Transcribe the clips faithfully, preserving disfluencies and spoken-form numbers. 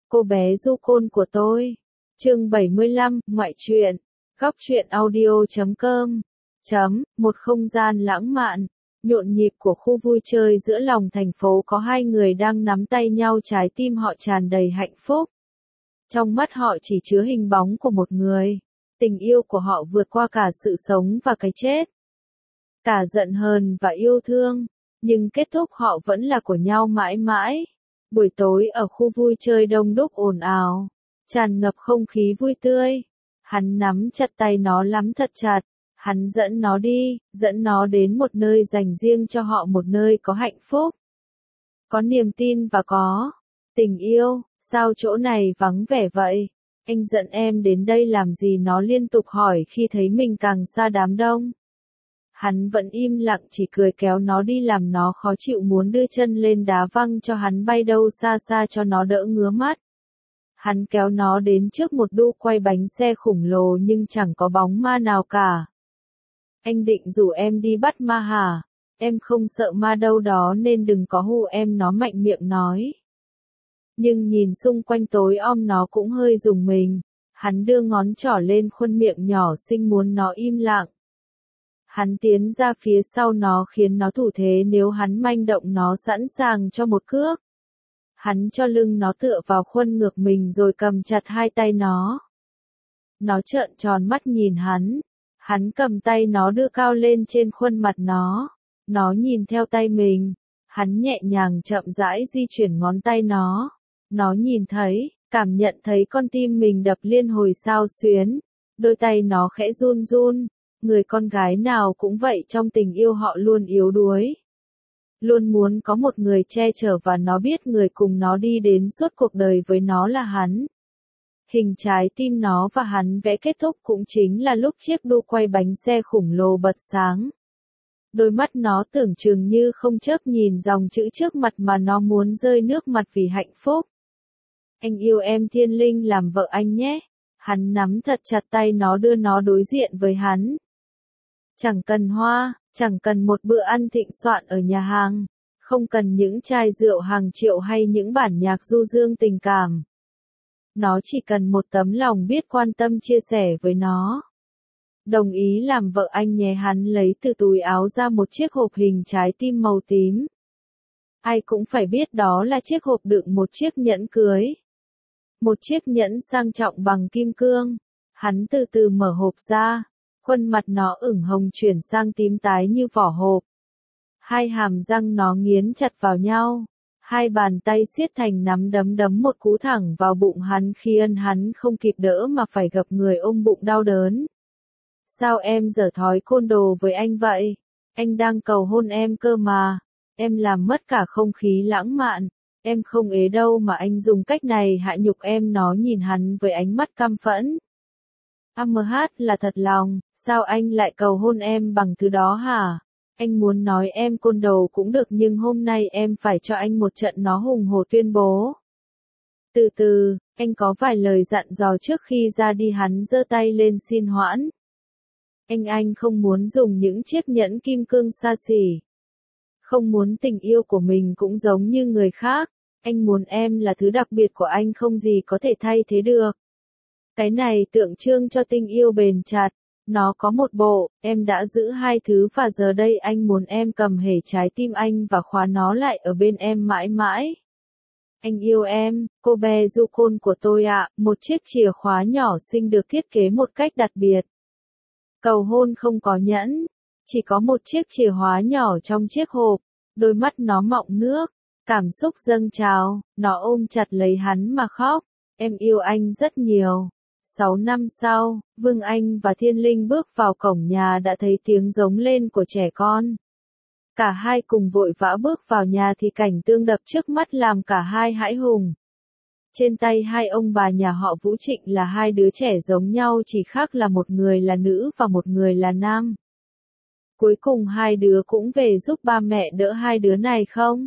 cô bé du côn của tôi. Chương bảy mươi lăm, ngoại truyện. Góc truyện audio chấm com. Chấm, một không gian lãng mạn, nhộn nhịp của khu vui chơi giữa lòng thành phố có hai người đang nắm tay nhau, trái tim họ tràn đầy hạnh phúc. Trong mắt họ chỉ chứa hình bóng của một người. Tình yêu của họ vượt qua cả sự sống và cái chết. Cả giận hờn và yêu thương. Nhưng kết thúc họ vẫn là của nhau mãi mãi. Buổi tối ở khu vui chơi đông đúc ồn ào, tràn ngập không khí vui tươi. Hắn nắm chặt tay nó lắm thật chặt. Hắn dẫn nó đi, dẫn nó đến một nơi dành riêng cho họ, một nơi có hạnh phúc, có niềm tin và có tình yêu. Sao chỗ này vắng vẻ vậy? Anh dẫn em đến đây làm gì? Nó liên tục hỏi khi thấy mình càng xa đám đông. Hắn vẫn im lặng, chỉ cười kéo nó đi làm nó khó chịu, muốn đưa chân lên đá văng cho hắn bay đâu xa xa cho nó đỡ ngứa mắt. Hắn kéo nó đến trước một đu quay bánh xe khổng lồ nhưng chẳng có bóng ma nào cả. Anh định rủ em đi bắt ma hả? Em không sợ ma đâu đó nên đừng có hù em, nó mạnh miệng nói. Nhưng nhìn xung quanh tối om nó cũng hơi rùng mình. Hắn đưa ngón trỏ lên khuôn miệng nhỏ xinh muốn nó im lặng. Hắn tiến ra phía sau nó khiến nó thủ thế, nếu hắn manh động nó sẵn sàng cho một cước. Hắn cho lưng nó tựa vào khuôn ngược mình rồi cầm chặt hai tay nó. Nó trợn tròn mắt nhìn hắn. Hắn cầm tay nó đưa cao lên trên khuôn mặt nó. Nó nhìn theo tay mình. Hắn nhẹ nhàng chậm rãi di chuyển ngón tay nó. Nó nhìn thấy, cảm nhận thấy con tim mình đập liên hồi xao xuyến. Đôi tay nó khẽ run run. Người con gái nào cũng vậy, trong tình yêu họ luôn yếu đuối. Luôn muốn có một người che chở và nó biết người cùng nó đi đến suốt cuộc đời với nó là hắn. Hình trái tim nó và hắn vẽ kết thúc cũng chính là lúc chiếc đu quay bánh xe khổng lồ bật sáng. Đôi mắt nó tưởng chừng như không chớp nhìn dòng chữ trước mặt mà nó muốn rơi nước mắt vì hạnh phúc. Anh yêu em Thiên Linh, làm vợ anh nhé. Hắn nắm thật chặt tay nó, đưa nó đối diện với hắn. Chẳng cần hoa, chẳng cần một bữa ăn thịnh soạn ở nhà hàng, không cần những chai rượu hàng triệu hay những bản nhạc du dương tình cảm. Nó chỉ cần một tấm lòng biết quan tâm chia sẻ với nó. Đồng ý làm vợ anh nhé. Hắn lấy từ túi áo ra một chiếc hộp hình trái tim màu tím. Ai cũng phải biết đó là chiếc hộp đựng một chiếc nhẫn cưới. Một chiếc nhẫn sang trọng bằng kim cương. Hắn từ từ mở hộp ra. Khuôn mặt nó ửng hồng chuyển sang tím tái như vỏ hộp. Hai hàm răng nó nghiến chặt vào nhau. Hai bàn tay siết thành nắm đấm đấm một cú thẳng vào bụng hắn, khi ân hắn không kịp đỡ mà phải gập người ôm bụng đau đớn. Sao em dở thói côn đồ với anh vậy? Anh đang cầu hôn em cơ mà. Em làm mất cả không khí lãng mạn. Em không ế đâu mà anh dùng cách này hạ nhục em. Nó nhìn hắn với ánh mắt căm phẫn. a em hát là thật lòng, sao anh lại cầu hôn em bằng thứ đó hả? Anh muốn nói em côn đồ cũng được, nhưng hôm nay em phải cho anh một trận. Nó hùng hổ tuyên bố. Từ từ, anh có vài lời dặn dò trước khi ra đi. Hắn giơ tay lên xin hoãn. Anh anh không muốn dùng những chiếc nhẫn kim cương xa xỉ. Không muốn tình yêu của mình cũng giống như người khác. Anh muốn em là thứ đặc biệt của anh, không gì có thể thay thế được. Cái này tượng trưng cho tình yêu bền chặt. Nó có một bộ, em đã giữ hai thứ và giờ đây anh muốn em cầm hể trái tim anh và khóa nó lại ở bên em mãi mãi. Anh yêu em, cô bé du côn của tôi ạ. Một chiếc chìa khóa nhỏ xinh được thiết kế một cách đặc biệt. Cầu hôn không có nhẫn, chỉ có một chiếc chìa khóa nhỏ trong chiếc hộp. Đôi mắt nó mọng nước, cảm xúc dâng trào, nó ôm chặt lấy hắn mà khóc. Em yêu anh rất nhiều. Sáu năm sau, Vương Anh và Thiên Linh bước vào cổng nhà đã thấy tiếng giống lên của trẻ con. Cả hai cùng vội vã bước vào nhà thì cảnh tương đập trước mắt làm cả hai hãi hùng. Trên tay hai ông bà nhà họ Vũ Trịnh là hai đứa trẻ giống nhau, chỉ khác là một người là nữ và một người là nam. Cuối cùng hai đứa cũng về giúp ba mẹ đỡ hai đứa này không?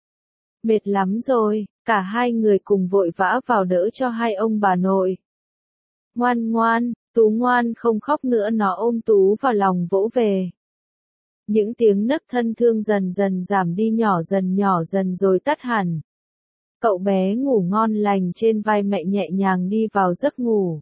Mệt lắm rồi, cả hai người cùng vội vã vào đỡ cho hai ông bà nội. Ngoan ngoan, Tú ngoan không khóc nữa. Nó ôm Tú vào lòng vỗ về. Những tiếng nấc thân thương dần dần giảm đi, nhỏ dần nhỏ dần rồi tắt hẳn. Cậu bé ngủ ngon lành trên vai mẹ nhẹ nhàng đi vào giấc ngủ.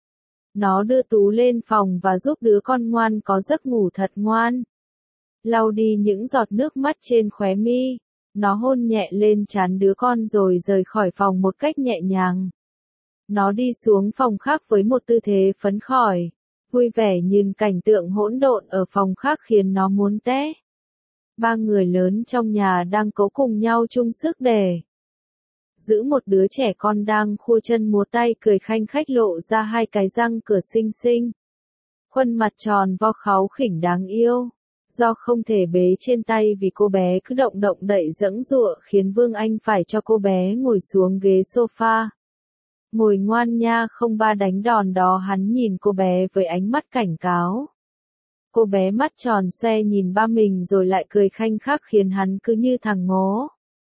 Nó đưa Tú lên phòng và giúp đứa con ngoan có giấc ngủ thật ngoan. Lau đi những giọt nước mắt trên khóe mi. Nó hôn nhẹ lên trán đứa con rồi rời khỏi phòng một cách nhẹ nhàng. Nó đi xuống phòng khác với một tư thế phấn khởi, vui vẻ nhìn cảnh tượng hỗn độn ở phòng khác khiến nó muốn té. Ba người lớn trong nhà đang cố cùng nhau chung sức để giữ một đứa trẻ con đang khua chân múa tay cười khanh khách lộ ra hai cái răng cửa xinh xinh. Khuôn mặt tròn vo kháu khỉnh đáng yêu. Do không thể bế trên tay vì cô bé cứ động động đậy giẫng giụa khiến Vương Anh phải cho cô bé ngồi xuống ghế sofa. Ngồi ngoan nha không ba đánh đòn đó, hắn nhìn cô bé với ánh mắt cảnh cáo. Cô bé mắt tròn xoe nhìn ba mình rồi lại cười khanh khách khiến hắn cứ như thằng ngố.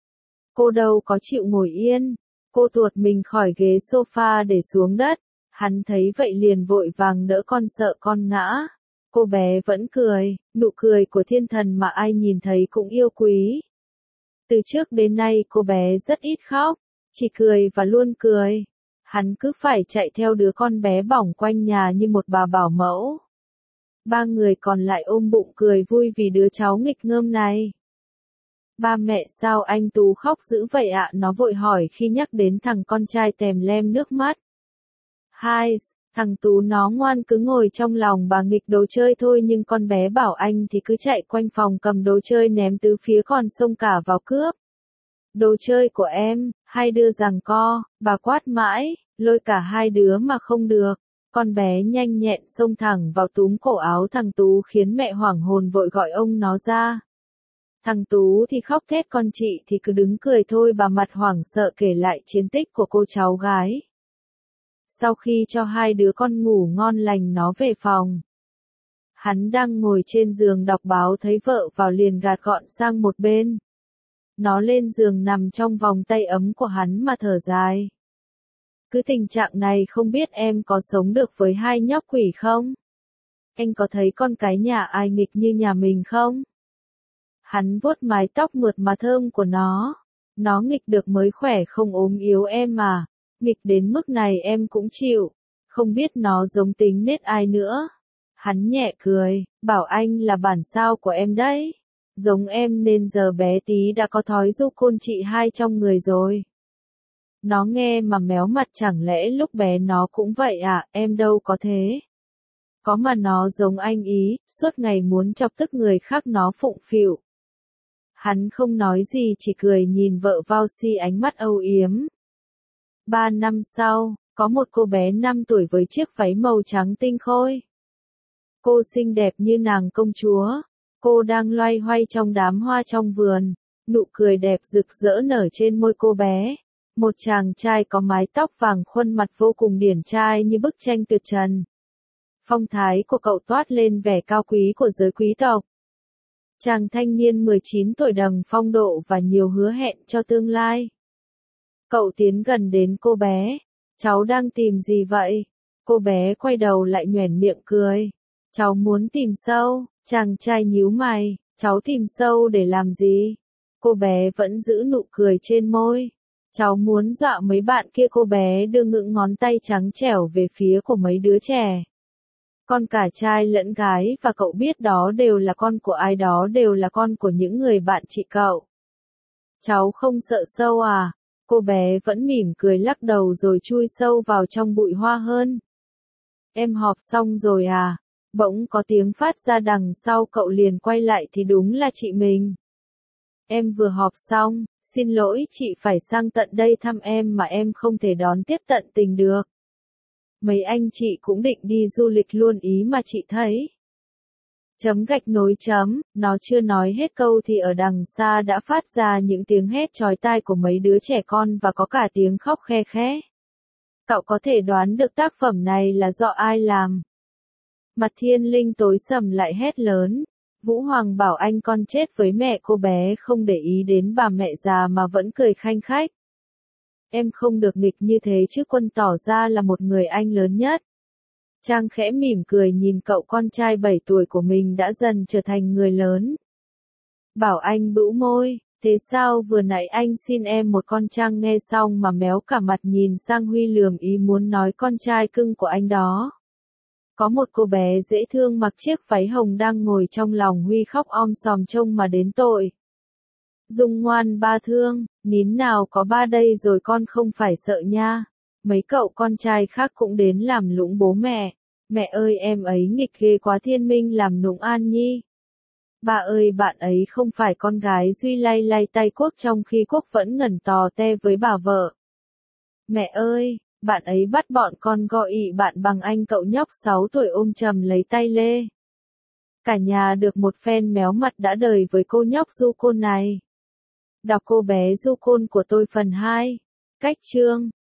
Cô đâu có chịu ngồi yên, cô tuột mình khỏi ghế sofa để xuống đất, hắn thấy vậy liền vội vàng đỡ con sợ con ngã. Cô bé vẫn cười, nụ cười của thiên thần mà ai nhìn thấy cũng yêu quý. Từ trước đến nay cô bé rất ít khóc, chỉ cười và luôn cười. Hắn cứ phải chạy theo đứa con bé bỏng quanh nhà như một bà bảo mẫu. Ba người còn lại ôm bụng cười vui vì đứa cháu nghịch ngợm này. Ba mẹ sao anh Tú khóc dữ vậy ạ? Nó vội hỏi khi nhắc đến thằng con trai tèm lem nước mắt. Hai, thằng Tú nó ngoan cứ ngồi trong lòng bà nghịch đồ chơi thôi, nhưng con bé bảo anh thì cứ chạy quanh phòng cầm đồ chơi ném tứ phía còn xông cả vào cướp. Đồ chơi của em, hai đứa giằng co, bà quát mãi, lôi cả hai đứa mà không được. Con bé nhanh nhẹn xông thẳng vào túm cổ áo thằng Tú khiến mẹ hoảng hồn vội gọi ông nó ra. Thằng Tú thì khóc thét, con chị thì cứ đứng cười thôi. Bà mặt hoảng sợ kể lại chiến tích của cô cháu gái. Sau khi cho hai đứa con ngủ ngon lành nó về phòng. Hắn đang ngồi trên giường đọc báo thấy vợ vào liền gạt gọn sang một bên. Nó lên giường nằm trong vòng tay ấm của hắn mà thở dài. Cứ tình trạng này không biết em có sống được với hai nhóc quỷ không? Anh có thấy con cái nhà ai nghịch như nhà mình không? Hắn vuốt mái tóc mượt mà thơm của nó. Nó nghịch được mới khỏe không ốm yếu em mà. Nghịch đến mức này em cũng chịu. Không biết nó giống tính nết ai nữa. Hắn nhẹ cười, bảo anh là bản sao của em đấy. Giống em nên giờ bé tí đã có thói du côn chị hai trong người rồi. Nó nghe mà méo mặt, chẳng lẽ lúc bé nó cũng vậy à? Em đâu có thế. Có mà nó giống anh ý, suốt ngày muốn chọc tức người khác nó phụng phịu. Hắn không nói gì chỉ cười nhìn vợ vào si ánh mắt âu yếm. Ba năm sau, có một cô bé năm tuổi với chiếc váy màu trắng tinh khôi. Cô xinh đẹp như nàng công chúa. Cô đang loay hoay trong đám hoa trong vườn. Nụ cười đẹp rực rỡ nở trên môi cô bé. Một chàng trai có mái tóc vàng, khuôn mặt vô cùng điển trai như bức tranh tuyệt trần. Phong thái của cậu toát lên vẻ cao quý của giới quý tộc. Chàng thanh niên mười chín tuổi đằng phong độ và nhiều hứa hẹn cho tương lai. Cậu tiến gần đến cô bé. Cháu đang tìm gì vậy? Cô bé quay đầu lại nhoẻn miệng cười. Cháu muốn tìm sâu. Chàng trai nhíu mày. Cháu tìm sâu để làm gì? Cô bé vẫn giữ nụ cười trên môi. Cháu muốn dọa mấy bạn kia. Cô bé đưa ngưỡng ngón tay trắng trẻo về phía của mấy đứa trẻ. Con cả trai lẫn gái, và cậu biết đó đều là con của ai, đó đều là con của những người bạn chị cậu. Cháu không sợ sâu à? Cô bé vẫn mỉm cười lắc đầu rồi chui sâu vào trong bụi hoa hơn. Em họp xong rồi à? Bỗng có tiếng phát ra đằng sau, cậu liền quay lại thì đúng là chị mình. Em vừa họp xong, xin lỗi chị phải sang tận đây thăm em mà em không thể đón tiếp tận tình được. Mấy anh chị cũng định đi du lịch luôn ý mà chị thấy. Chấm gạch nối chấm, nó chưa nói hết câu thì ở đằng xa đã phát ra những tiếng hét chói tai của mấy đứa trẻ con và có cả tiếng khóc khe khẽ. Cậu có thể đoán được tác phẩm này là do ai làm? Mặt Thiên Linh tối sầm lại hét lớn. Vũ Hoàng bảo anh con chết với mẹ. Cô bé không để ý đến bà mẹ già mà vẫn cười khanh khách. Em không được nghịch như thế chứ. Quân tỏ ra là một người anh lớn nhất. Trang khẽ mỉm cười nhìn cậu con trai bảy tuổi của mình đã dần trở thành người lớn. Bảo anh bĩu môi, Thế sao vừa nãy anh xin em một con Trang nghe xong mà méo cả mặt nhìn sang Huy lườm ý muốn nói con trai cưng của anh đó. Có một cô bé dễ thương mặc chiếc váy hồng đang ngồi trong lòng Huy khóc om sòm trông mà đến tội. Dung ngoan ba thương, nín nào có ba đây rồi con không phải sợ nha. Mấy cậu con trai khác cũng đến làm lũng bố mẹ. Mẹ ơi em ấy nghịch ghê quá Thiên Minh làm nũng An Nhi. Ba ơi bạn ấy không phải con gái Duy lay lay tay Quốc trong khi Quốc vẫn ngẩn tò te với bà vợ. Mẹ ơi, bạn ấy bắt bọn con gọi ị bạn bằng anh cậu nhóc sáu tuổi ôm chầm lấy tay Lê. Cả nhà được một phen méo mặt đã đời với cô nhóc du côn này. Đọc cô bé du côn của tôi phần hai. Cách chương